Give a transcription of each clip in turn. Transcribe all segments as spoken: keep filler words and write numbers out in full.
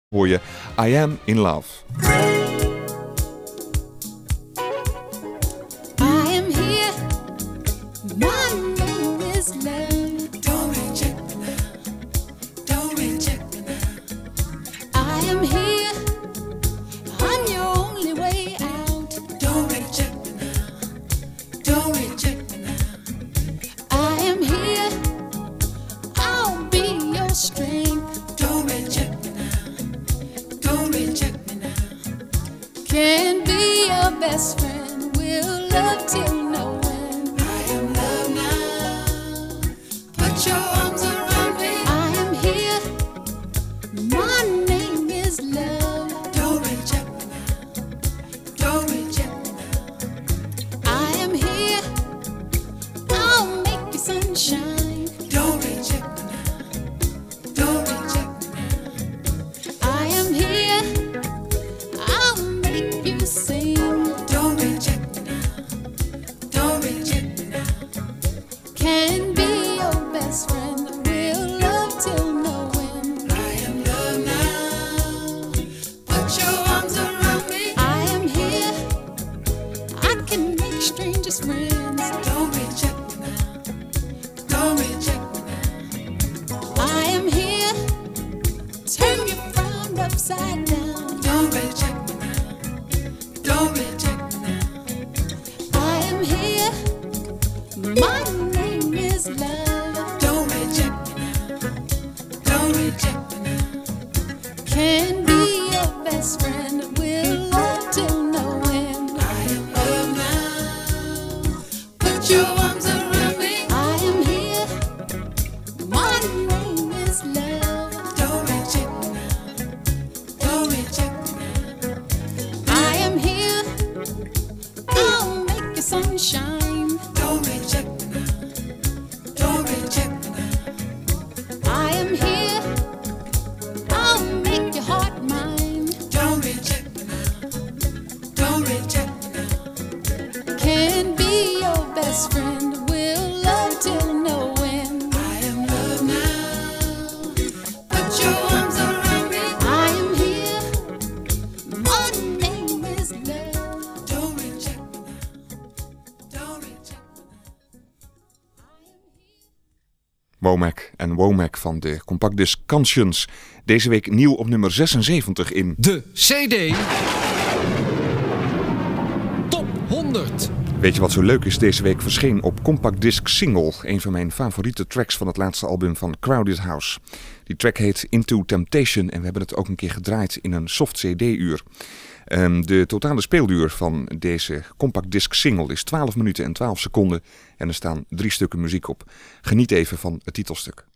hoor je I Am In Love. Womack en Womack van de compactdisc Conscience. Deze week nieuw op nummer zesenzeventig in de C D Top honderd. Weet je wat zo leuk is? Deze week verscheen op compactdisc Single een van mijn favoriete tracks van het laatste album van Crowded House. Die track heet Into Temptation en we hebben het ook een keer gedraaid in een soft C D-uur. Um, de totale speelduur van deze compactdisc Single is twaalf minuten en twaalf seconden en er staan drie stukken muziek op. Geniet even van het titelstuk.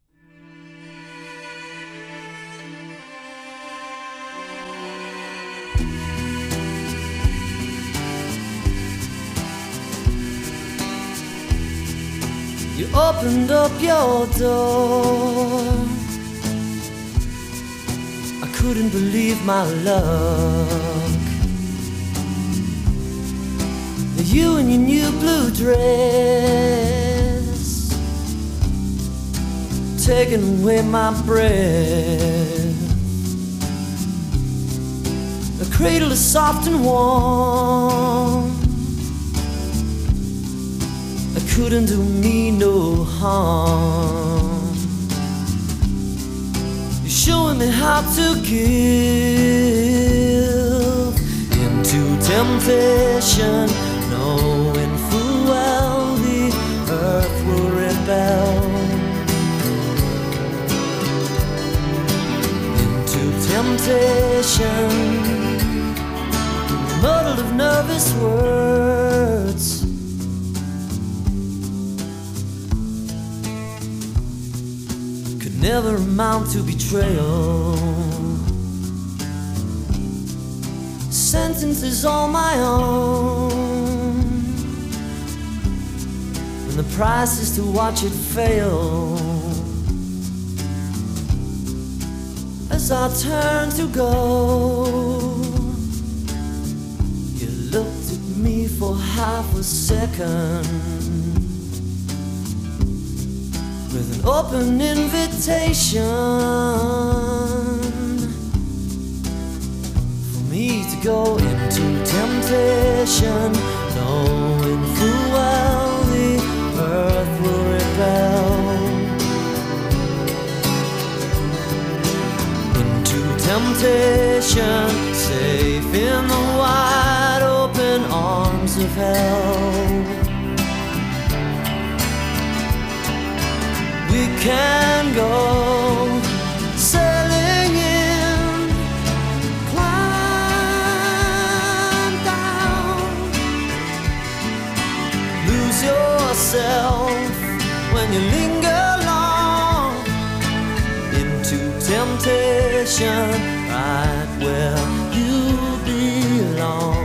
You opened up your door, I couldn't believe my luck. You in your new blue dress, taking away my breath. The cradle is soft and warm, it couldn't do me no harm. You're showing me how to give into temptation, knowing full well the earth will rebel. Into temptation, muddled of nervous words, could never amount to betrayal. Sentence is all my own, and the price is to watch it fail. As I turn to go, you looked at me for half a second with an open invitation. go into temptation, knowing full well the earth will rebel. Into temptation, safe in the wide open arms of hell. We can go sailing in, climb down, lose yourself when you linger long into temptation, right where you belong.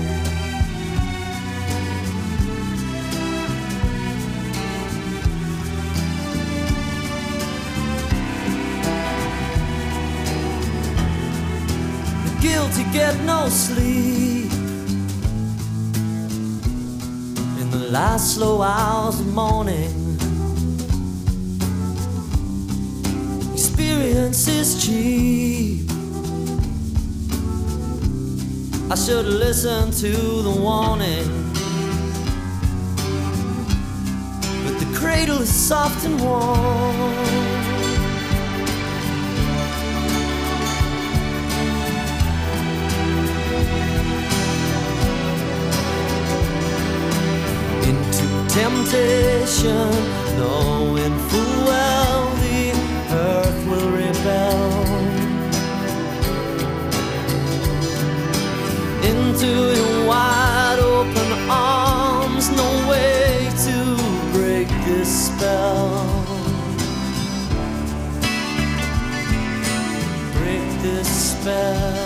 Guilty get no sleep in the last slow hours of morning. Experience is cheap. I should listen to the warning, but the cradle is soft and warm. Temptation, knowing full well the earth will rebel. Into your wide open arms, no way to break this spell. Break this spell.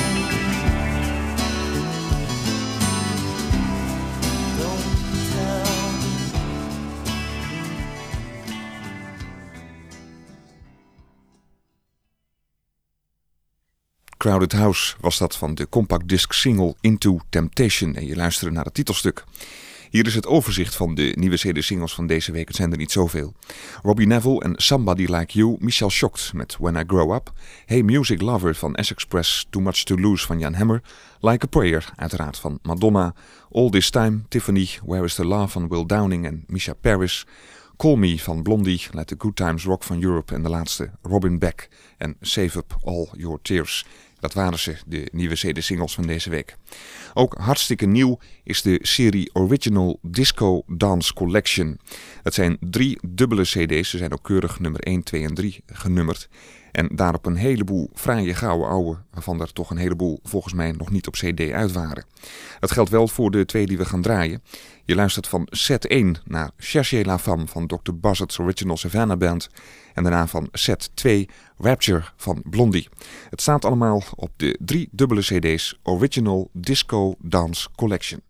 Crowded House was dat van de compact disc single Into Temptation en je luisterde naar het titelstuk. Hier is het overzicht van de nieuwe C D-singles van deze week. Het zijn er niet zoveel. Robbie Neville en Somebody Like You, Michelle Shocked met When I Grow Up, Hey Music Lover van S-Express, Too Much To Lose van Jan Hammer, Like a Prayer uiteraard van Madonna, All This Time, Tiffany, Where Is The Love van Will Downing en Misha Paris, Call Me van Blondie, Let The Good Times Rock van Europe en de laatste Robin Beck en Save Up All Your Tears. Dat waren ze, de nieuwe C D-singles van deze week. Ook hartstikke nieuw is de serie Original Disco Dance Collection. Het zijn drie dubbele C D's, ze zijn ook keurig nummer één, twee en drie genummerd. En daarop een heleboel fraaie gouden ouwe, waarvan er toch een heleboel volgens mij nog niet op C D uit waren. Dat geldt wel voor de twee die we gaan draaien. Je luistert van set één naar Cherchez la Femme van doctor Buzzard's Original Savannah Band. En daarna van set twee Rapture van Blondie. Het staat allemaal op de drie dubbele C D's Original Disco Dance Collection.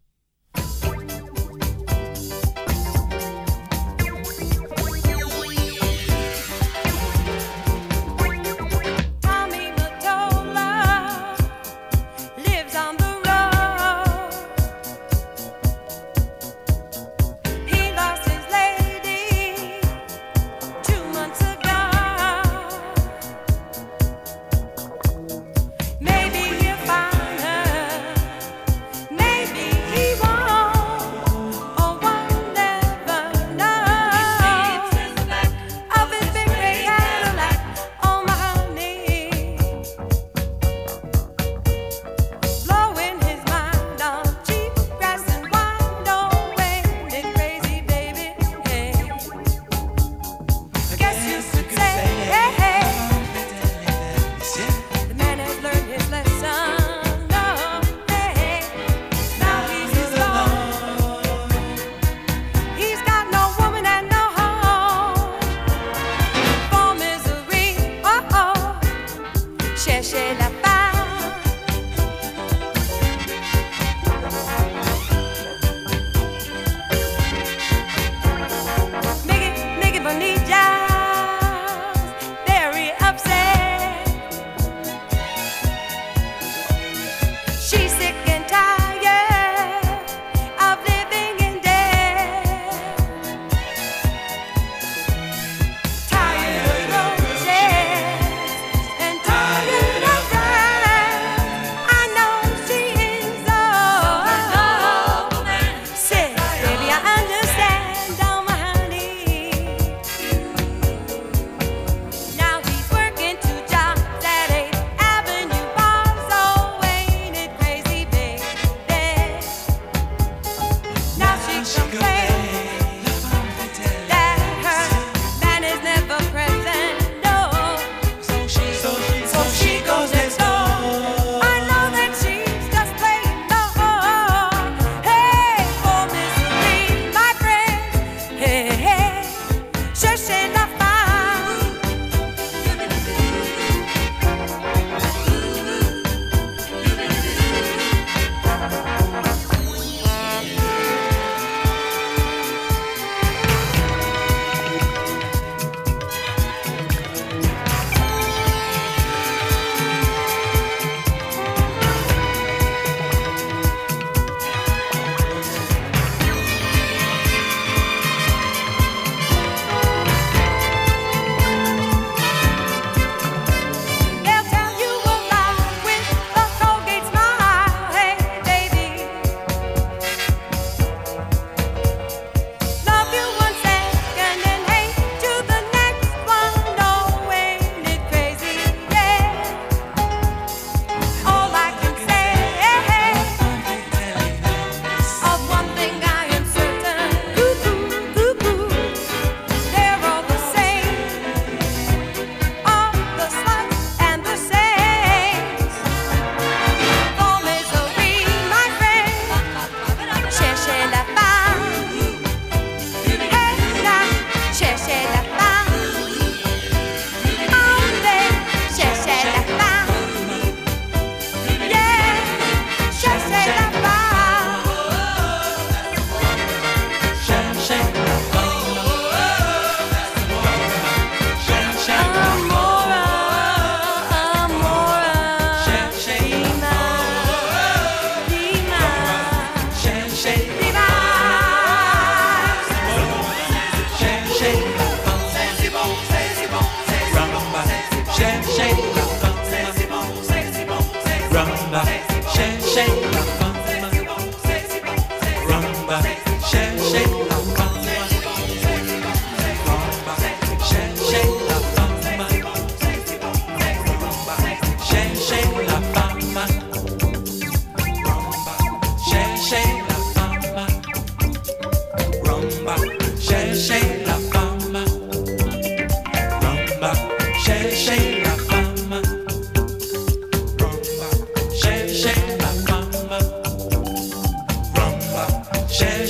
Tired of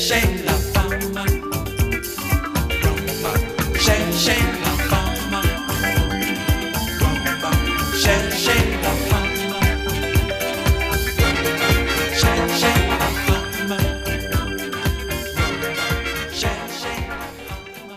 cherchez la femme. Cherchez la femme. Cherchez la femme. Cherchez la femme. Cherchez la femme.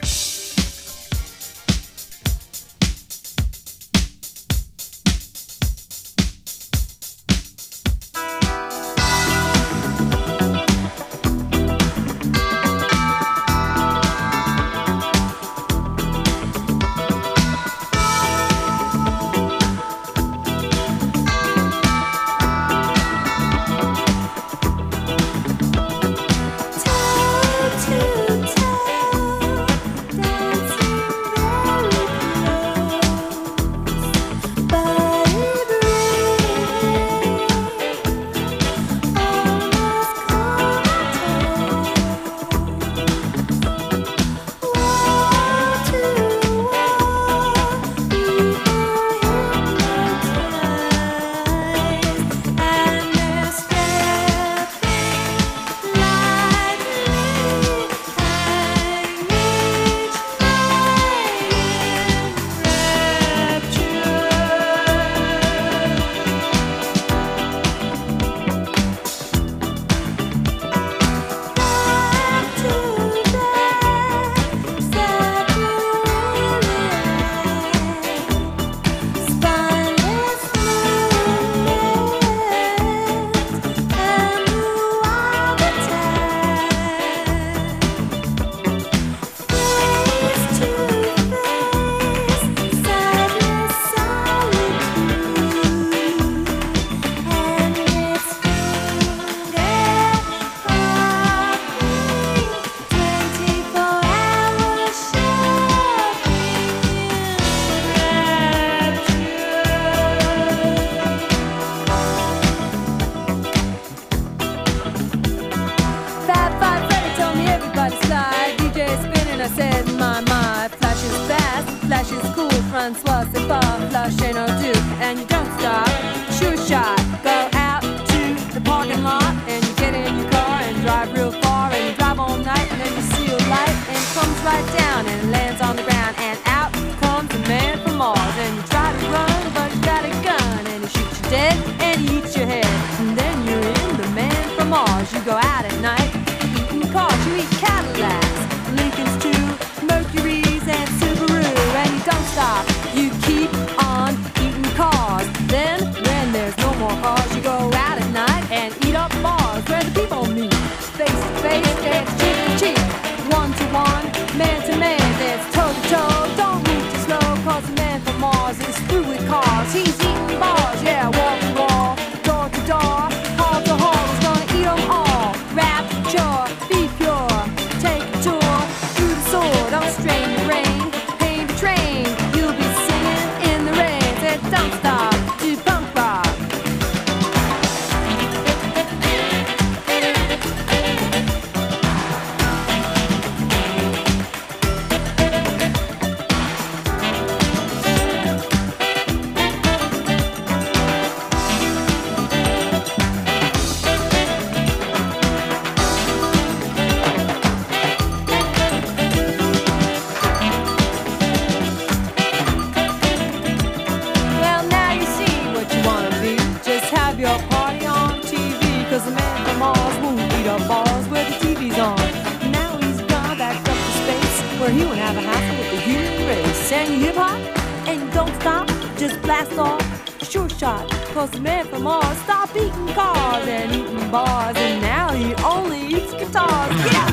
Francois, c'est pas flush ain't no duke, and you don't stop. Sure shot, go out to the parking lot, and you get in your car and drive real far, and you drive all night, and then you see a light, and it comes right down and lands on the ground, and out comes a man from Mars, and you try to run, but you got a gun, and he shoots you dead, and he eats your head, and then you're in the man from Mars. You go out at night, eating cars, you eat Cadillacs, Lincolns too, Mercuries and Subaru, and you don't stop. You keep on eating cars. Then, when there's no more cars, you go out at night and eat up bars where the people meet. Face to face, dance cheek to cheek. One to one, man to man, dance toe to toe. Don't move too slow, cause the man from Mars is through with cars. He's eating bars, yeah, wall to wall, door to door, hall to hall. He's gonna eat them all. Rapture, be pure, take a tour through the sword. Don't strain your brain, paint the train. You'll be singing in the rain. Said don't stop to punk rock. Well, now you see what you wanna be. Just have your party on T V. Cause the man from Mars won't eat up bars where the T V's on. Now he's gone back up to space, where he won't have a hassle with the human race. And you hip hop, and you don't stop, just blast off. Sure shot, cause the man from Mars stopped eating cars and eating bars, and now he only eats guitars. Yeah!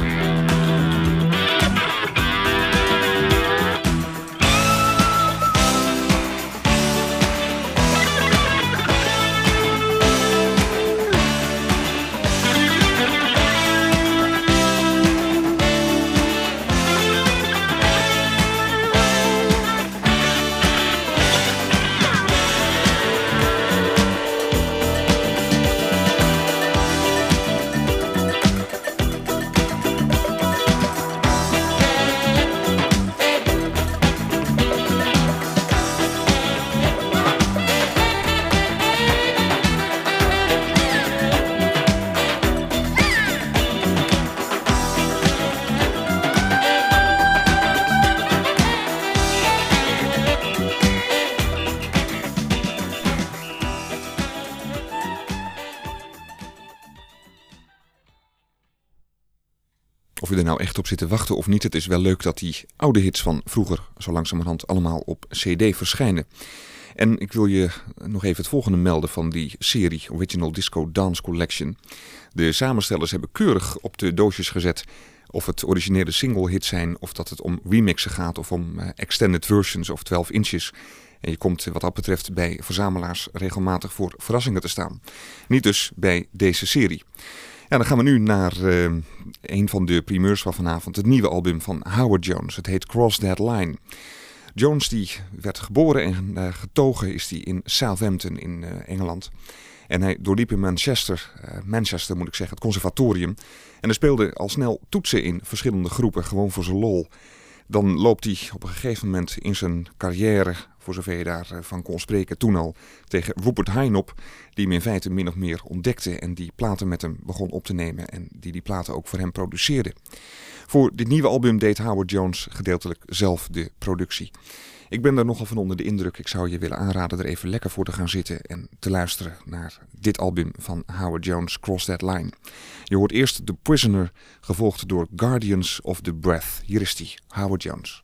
Of je er nou echt op zit te wachten of niet, het is wel leuk dat die oude hits van vroeger zo langzamerhand allemaal op cd verschijnen. En ik wil je nog even het volgende melden van die serie Original Disco Dance Collection. De samenstellers hebben keurig op de doosjes gezet of het originele single hits zijn, of dat het om remixen gaat of om uh, extended versions of twaalf inches. En je komt wat dat betreft bij verzamelaars regelmatig voor verrassingen te staan. Niet dus bij deze serie. Ja, dan gaan we nu naar uh, een van de primeurs van vanavond, het nieuwe album van Howard Jones. Het heet Cross That Line. Jones die werd geboren en uh, getogen is hij in Southampton in uh, Engeland. En hij doorliep in Manchester, uh, Manchester moet ik zeggen, het conservatorium. En hij speelde al snel toetsen in verschillende groepen, gewoon voor zijn lol. Dan loopt hij op een gegeven moment in zijn carrière, voor zover je daarvan kon spreken, toen al tegen Rupert Hine op, die hem in feite min of meer ontdekte en die platen met hem begon op te nemen en die die platen ook voor hem produceerde. Voor dit nieuwe album deed Howard Jones gedeeltelijk zelf de productie. Ik ben er nogal van onder de indruk. Ik zou je willen aanraden er even lekker voor te gaan zitten en te luisteren naar dit album van Howard Jones, Cross That Line. Je hoort eerst The Prisoner, gevolgd door Guardians of the Breath. Hier is die, Howard Jones.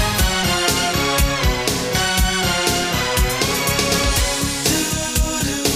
Do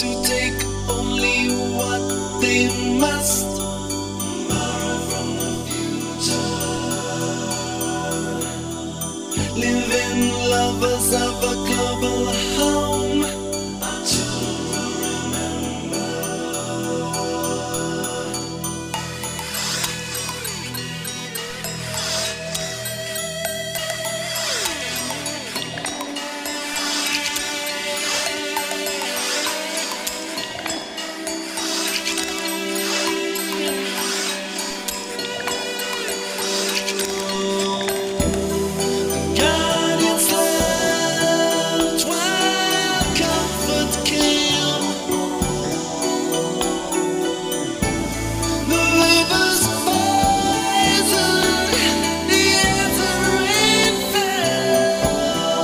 to take only what they must. Borrow from the future. Living lovers of a global home. Our children will remember. Guardians left while comfort came. The rivers poisoned, the answer rain fell.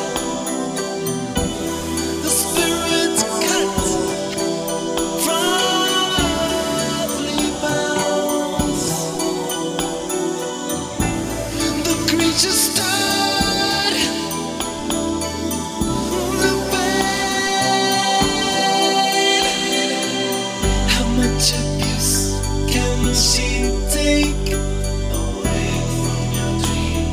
The spirits cut from earthly bounds. The creatures stood the pain. How much abuse can she take away from your dream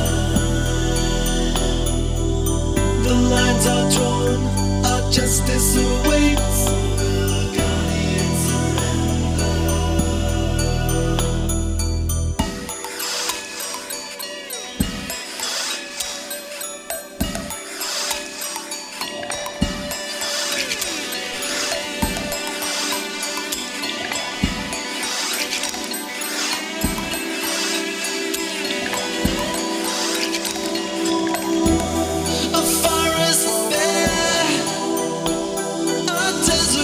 time? The lines are drawn, our justice awaits. Will the guardians surrender? A forest bare, a desert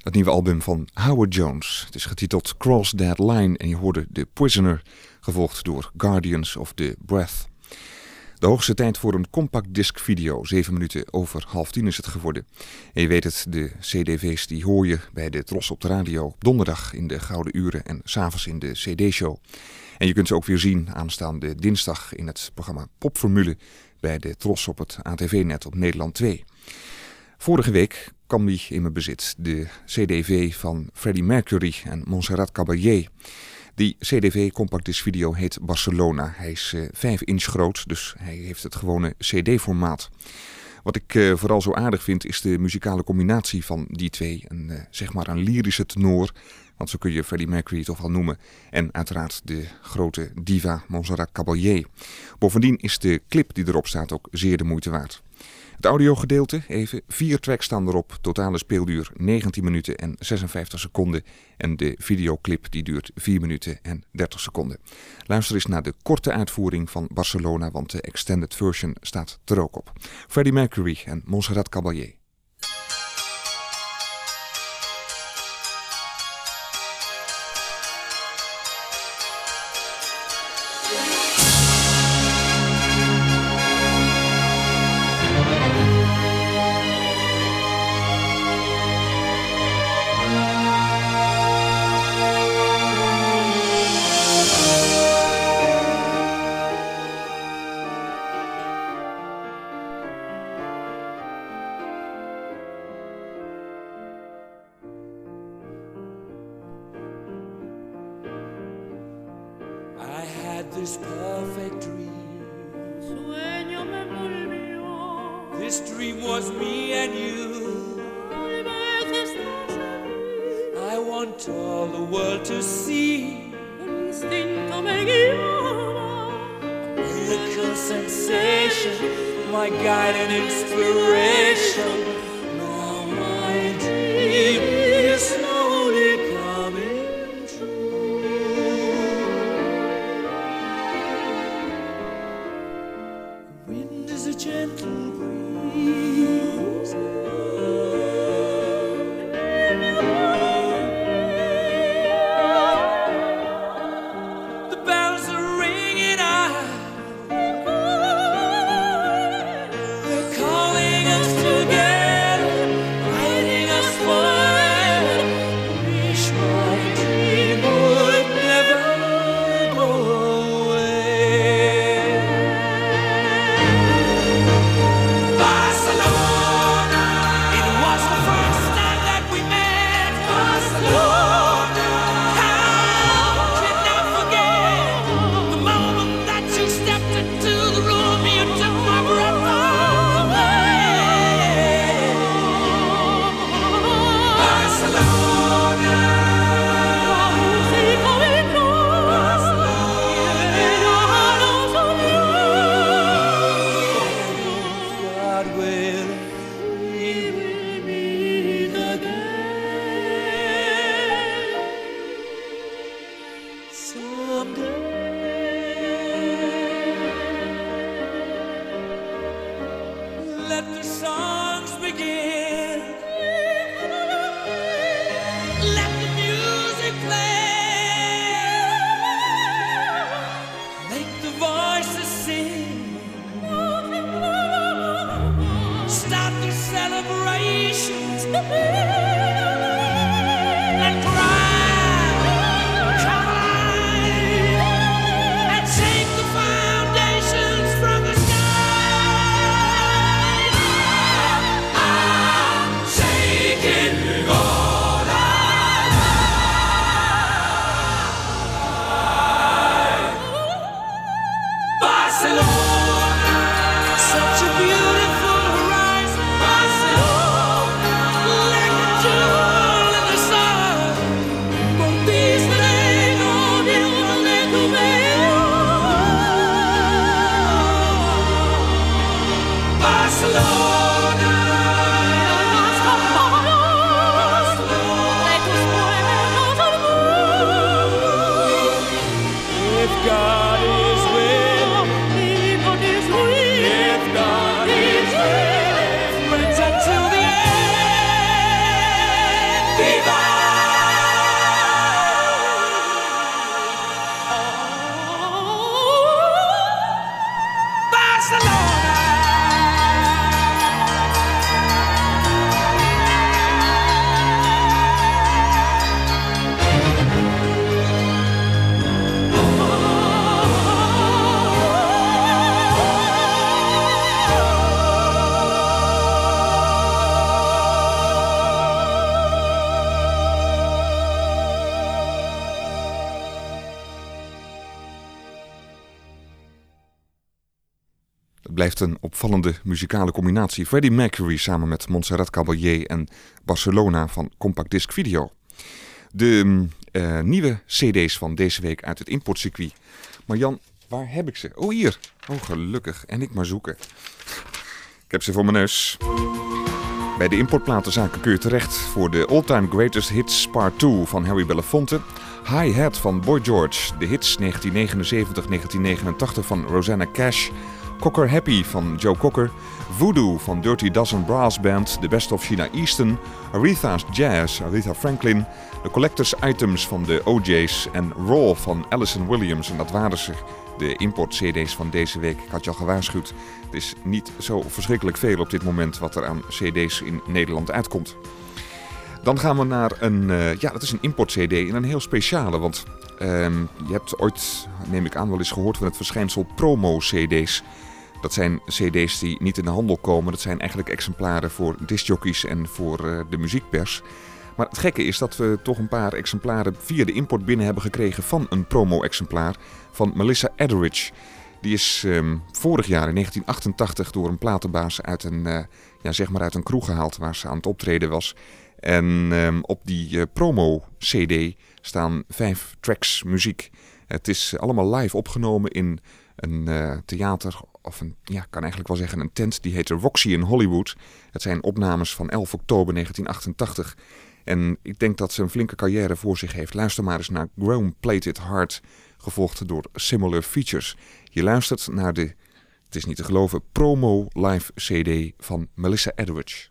Het nieuwe album van Howard Jones. Het is getiteld Cross That Line en je hoorde The Prisoner, gevolgd door Guardians of the Breath. De hoogste tijd voor een compact disc video. Zeven minuten over half tien is het geworden. En je weet het, de C D V's die hoor je bij de Tros op de radio op donderdag in de Gouden Uren en 's avonds in de C D-show. En je kunt ze ook weer zien aanstaande dinsdag in het programma Popformule bij de Tros op het A T V-net op Nederland twee. Vorige week kwam die in mijn bezit, de C D V van Freddie Mercury en Montserrat Caballé. Die C D V compact disc video heet Barcelona. Hij is uh, vijf inch groot, dus hij heeft het gewone C D-formaat. Wat ik uh, vooral zo aardig vind is de muzikale combinatie van die twee. Een, uh, zeg maar een lyrische tenor, want zo kun je Freddie Mercury toch wel noemen. En uiteraard de grote diva Montserrat Caballé. Bovendien is de clip die erop staat ook zeer de moeite waard. Het audiogedeelte, even, vier tracks staan erop, totale speelduur negentien minuten en zesenvijftig seconden. En de videoclip die duurt vier minuten en dertig seconden. Luister eens naar de korte uitvoering van Barcelona, want de extended version staat er ook op. Freddie Mercury en Montserrat Caballé. This perfect dream. Sueño me envolvió. This dream was me and you. Tal vez estás aquí. I want all the world to see. Un instinto me guiaba. Miracle sensation, my guide and inspiration. Now my dream is slowly coming true. The wind is a gentle breeze. The bells are ringing out. They're calling us together, guiding us forever. Wish my dream would never go away. Barcelona, it was the first time that we met. Barcelona, how can I forget the moment that you stepped into the room? You took my breath away. Barcelona, Música del corazón. God willing, we will meet again someday. Let the songs begin. Let the music play. Make the voices sing. Start the celebrations and cry, cry, and shake the foundations from the sky. I'm shaking all Barcelona, such a beautiful horizon. Barcelona, like Het blijft een opvallende muzikale combinatie. Freddie Mercury samen met Montserrat Caballé en Barcelona van Compact Disc Video. De uh, nieuwe cd's van deze week uit het importcircuit. Maar Jan, waar heb ik ze? Oh, hier. Oh, gelukkig. En ik maar zoeken. Ik heb ze voor mijn neus. Bij de importplatenzaken kun je terecht voor de All Time Greatest Hits Part twee van Harry Belafonte. High Hat van Boy George. De hits negentien negenenzeventig tot negentien negenentachtig van Rosanna Cash. Cocker Happy van Joe Cocker. Voodoo van Dirty Dozen Brass Band. The Best of Sheena Easton. Aretha's Jazz, Aretha Franklin. De Collector's Items van de O J's. En Raw van Alison Williams. En dat waren ze, de import-cd's van deze week. Ik had je al gewaarschuwd. Het is niet zo verschrikkelijk veel op dit moment wat er aan cd's in Nederland uitkomt. Dan gaan we naar een, uh, ja, dat is een import-cd en een heel speciale. Want um, je hebt ooit, neem ik aan, wel eens gehoord van het verschijnsel promo-cd's. Dat zijn cd's die niet in de handel komen. Dat zijn eigenlijk exemplaren voor discjockeys en voor uh, de muziekpers. Maar het gekke is dat we toch een paar exemplaren via de import binnen hebben gekregen van een promo-exemplaar van Melissa Etheridge. Die is um, vorig jaar in negentien achtentachtig door een platenbaas uit een, uh, ja, zeg maar uit een kroeg gehaald waar ze aan het optreden was. En um, op die uh, promo-cd staan vijf tracks muziek. Het is allemaal live opgenomen in een uh, theater, of een, ja, kan eigenlijk wel zeggen een tent. Die heet de Roxy in Hollywood. Het zijn opnames van elf oktober negentien achtentachtig. En ik denk dat ze een flinke carrière voor zich heeft. Luister maar eens naar Chrome Plated Heart, gevolgd door Similar Features. Je luistert naar de, het is niet te geloven, promo live cd van Melissa Etheridge.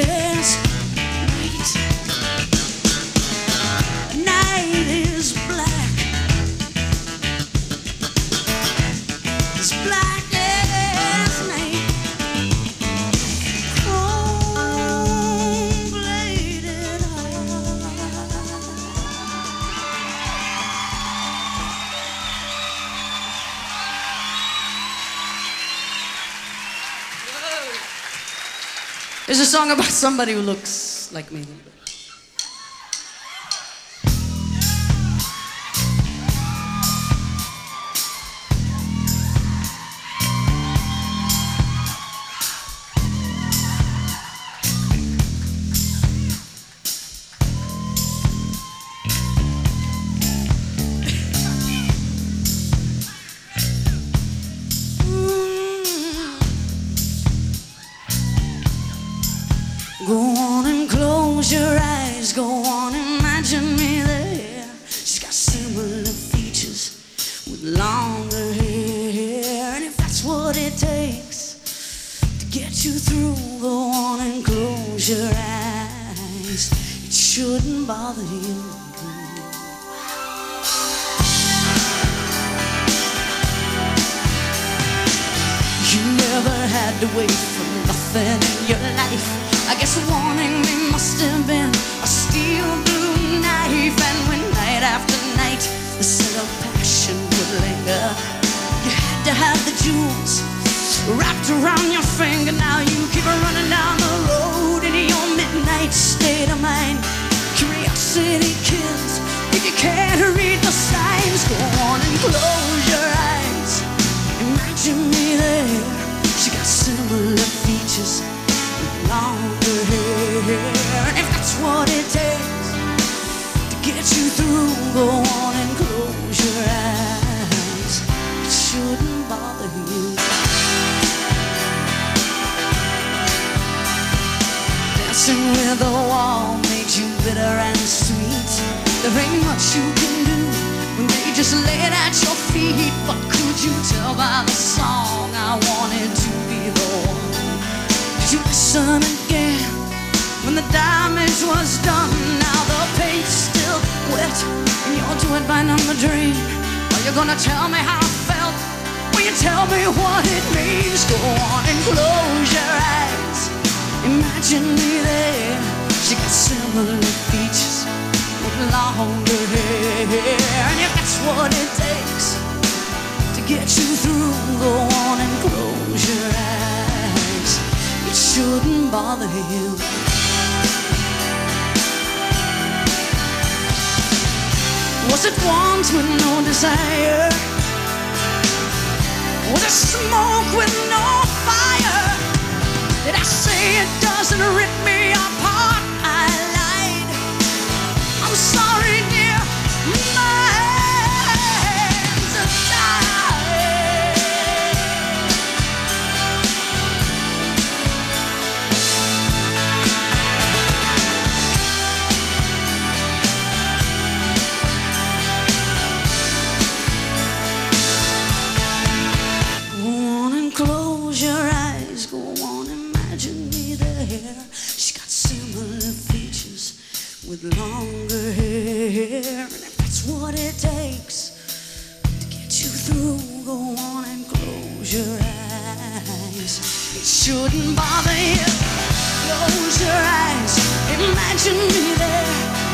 Night is black. It's a song about somebody who looks like me. Go on and close your eyes, go on, imagine me there. She's got similar features with longer hair. And if that's what it takes to get you through, go on and close your eyes. It shouldn't bother you. You never had to wait for nothing in your life. I guess wanting me must have been a steel blue knife. And when night after night the scent of passion would linger, you had to have the jewels wrapped around your finger. Now you keep running down the road in your midnight state of mind. Curiosity kills if you can't read the signs. Go on and close your eyes, imagine me there. She got similar features, longer hair. And if that's what it takes to get you through, go on and close your eyes. It shouldn't bother you. Dancing with the wall made you bitter and sweet. There ain't much you can do when they just lay it at your feet. But could you tell by the song I wanted to be the one? You listen again when the damage was done. Now the paint's still wet and you're doing by number dream. Are you gonna tell me how I felt? Will you tell me what it means? Go on and close your eyes, imagine me there. She got similar features with longer hair. And if that's what it takes to get you through, go on and close your eyes. It shouldn't bother you. Was it want with no desire? Was it smoke with no fire? Did I say it doesn't rip me apart? I lied. I'm sorry, dear. My hands are tied. Go on and close your eyes. Go on, imagine me there. She got similar features with longer hair. And if that's what it takes to get you through, go on and close your eyes. It shouldn't bother you. Close your eyes, imagine me there.